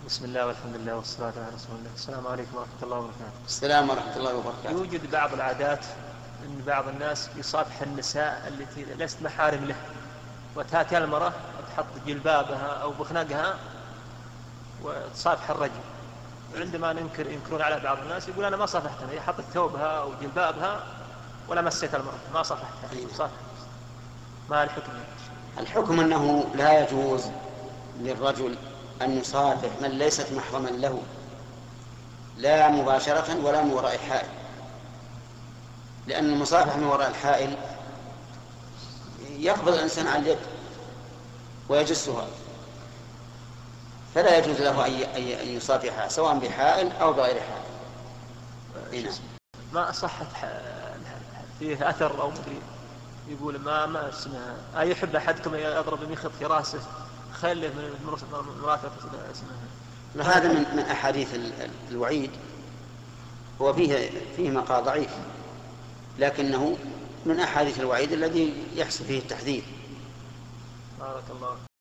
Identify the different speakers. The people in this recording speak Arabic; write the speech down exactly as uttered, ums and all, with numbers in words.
Speaker 1: بسم الله والحمد لله والصلاة على رسول الله. السلام عليكم ورحمة الله وبركاته.
Speaker 2: السلام ورحمة الله وبركاته.
Speaker 1: يوجد بعض العادات أن بعض الناس يصافح النساء التي ليست محارم له، وتأتي المرأة وتحط جلبابها أو بخنقها وتصافح الرجل، وعندما ننكر ينكرون على بعض الناس يقول أنا ما صافحتها، هي حطت ثوبها أو جلبابها ولا مسيت المرأة، ما صافحتها. صافح. ما الحكم؟
Speaker 2: الحكم أنه لا يجوز للرجل أن يصافح من ليست محرما له، لا مباشرة ولا من وراء حائل، لأن المصافحة من وراء الحائل يقبض الإنسان على اليد ويجسها، فلا يجوز له أن يصافحها سواء بحائل أو بغير حائل.
Speaker 1: ما صحت فيه أثر أو مدري يقول ما ما اسمها أيحب أحدكم يضرب بمخط في رأسه خله من مرافق اسمها.
Speaker 2: هذا من من أحاديث الوعيد، هو فيه فيه مقال ضعيف، لكنه من أحاديث الوعيد الذي يحصل فيه التحذير.
Speaker 1: بارك الله.